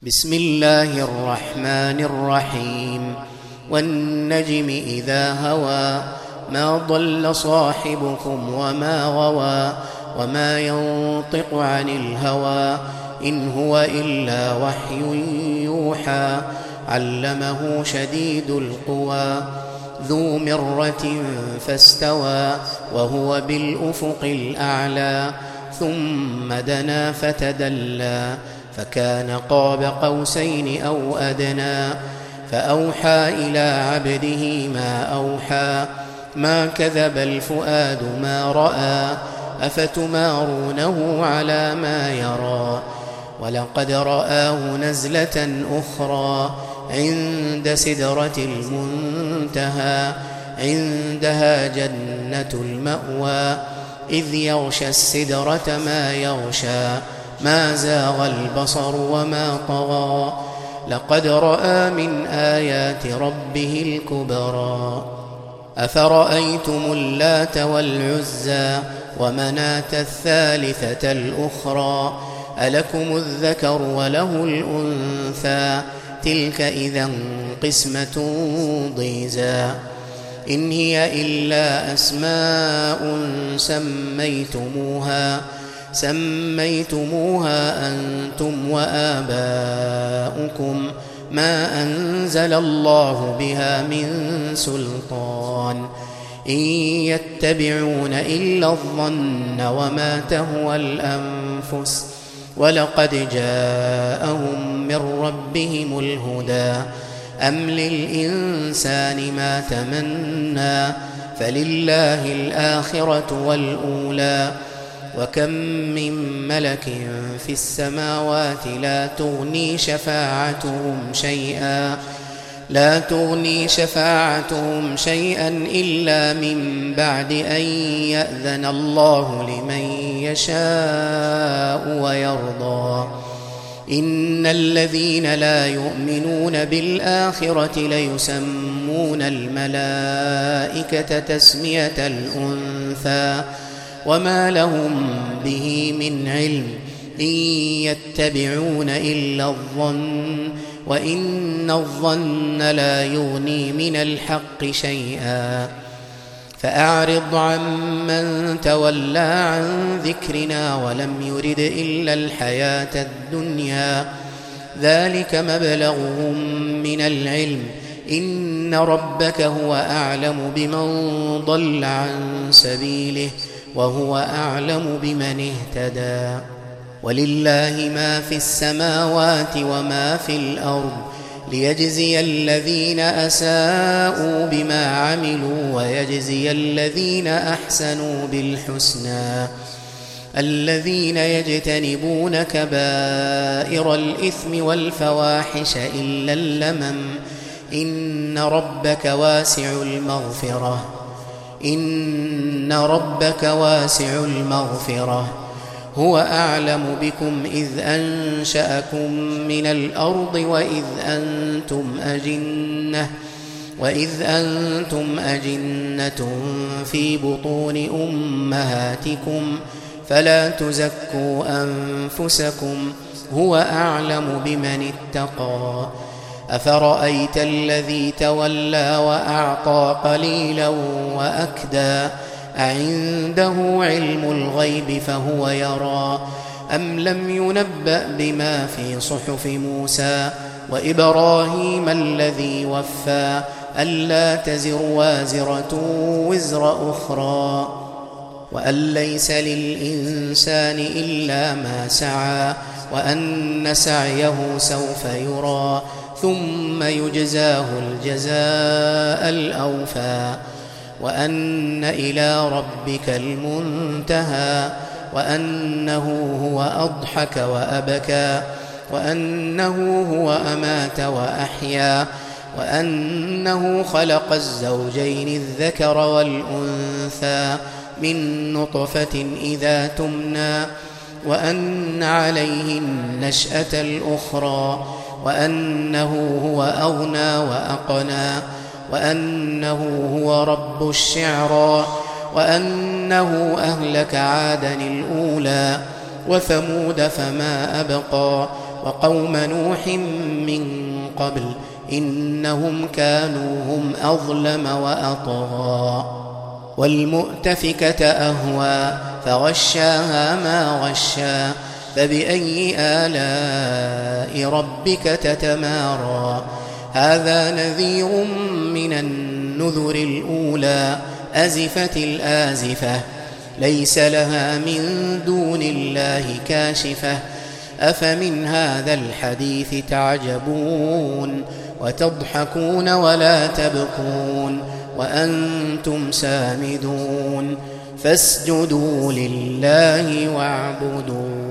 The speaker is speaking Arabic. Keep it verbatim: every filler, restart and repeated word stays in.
بسم الله الرحمن الرحيم والنجم إذا هوى ما ضل صاحبكم وما غوى وما ينطق عن الهوى إن هو إلا وحي يوحى علمه شديد القوى ذو مرة فاستوى وهو بالأفق الأعلى ثم دنا فتدلى فكان قاب قوسين أو أدنى فأوحى إلى عبده ما أوحى ما كذب الفؤاد ما رأى أفتمارونه على ما يرى ولقد رآه نزلة أخرى عند سدرة المنتهى عندها جنة المأوى إذ يغشى السدرة ما يغشى ما زاغ البصر وما طغى لقد رأى من آيات ربه الكبرى أفرأيتم اللات والعزى ومناة الثالثة الأخرى ألكم الذكر وله الأنثى تلك إذا قسمة ضيزى إن هي إلا أسماء سميتموها سميتموها أنتم وآباؤكم ما أنزل الله بها من سلطان إن يتبعون إلا الظن وما تهوى الأنفس ولقد جاءهم من ربهم الهدى أم للإنسان ما تمنى فلله الآخرة والأولى وكم من ملك في السماوات لا تغني شفاعتهم شيئا لا تغني شفاعتهم شيئا إلا من بعد أن يأذن الله لمن يشاء ويرضى إن الذين لا يؤمنون بالآخرة ليسمون الملائكة تسمية الأنثى وما لهم به من علم إن يتبعون إلا الظن وإن الظن لا يغني من الحق شيئا فأعرض عمن تولى عن ذكرنا ولم يرد إلا الحياة الدنيا ذلك مبلغهم من العلم إن ربك هو أعلم بمن ضل عن سبيله وهو أعلم بمن اهتدى ولله ما في السماوات وما في الأرض ليجزي الذين أساءوا بما عملوا ويجزي الذين أحسنوا بالحسنى الذين يجتنبون كبائر الإثم والفواحش إلا اللمم إن ربك واسع المغفرة إن ربك واسع المغفرة هو أعلم بكم إذ أنشأكم من الأرض وإذ أنتم أجنة وإذ أنتم أجنة في بطون أمهاتكم فلا تزكوا أنفسكم هو أعلم بمن اتقى أفرأيت الذي تولى وأعطى قليلا وأكدى أعنده علم الغيب فهو يرى أم لم ينبأ بما في صحف موسى وإبراهيم الذي وفى ألا تزر وازرة وزر أخرى وأن ليس للإنسان إلا ما سعى وأن سعيه سوف يرى ثم يجزاه الجزاء الأوفى وأن إلى ربك المنتهى وأنه هو أضحك وأبكى وأنه هو أمات وأحيا وأنه خلق الزوجين الذكر والأنثى من نطفة إذا تمنى وأن عليه النشأة الأخرى وأنه هو أغنى وأقنى وأنه هو رب الشعرى وأنه أهلك عادا الأولى وثمود فما أبقى وقوم نوح من قبل إنهم كانوا هم أظلم وأطغى والمؤتفكة أهوى فغشاها ما غشا فبأي آلاء ربك تتمارى هذا نذير من النذر الأولى أزفت الآزفة ليس لها من دون الله كاشفة أفمن هذا الحديث تعجبون وتضحكون ولا تبكون وأنتم سامدون فاسجدوا لله واعبدوا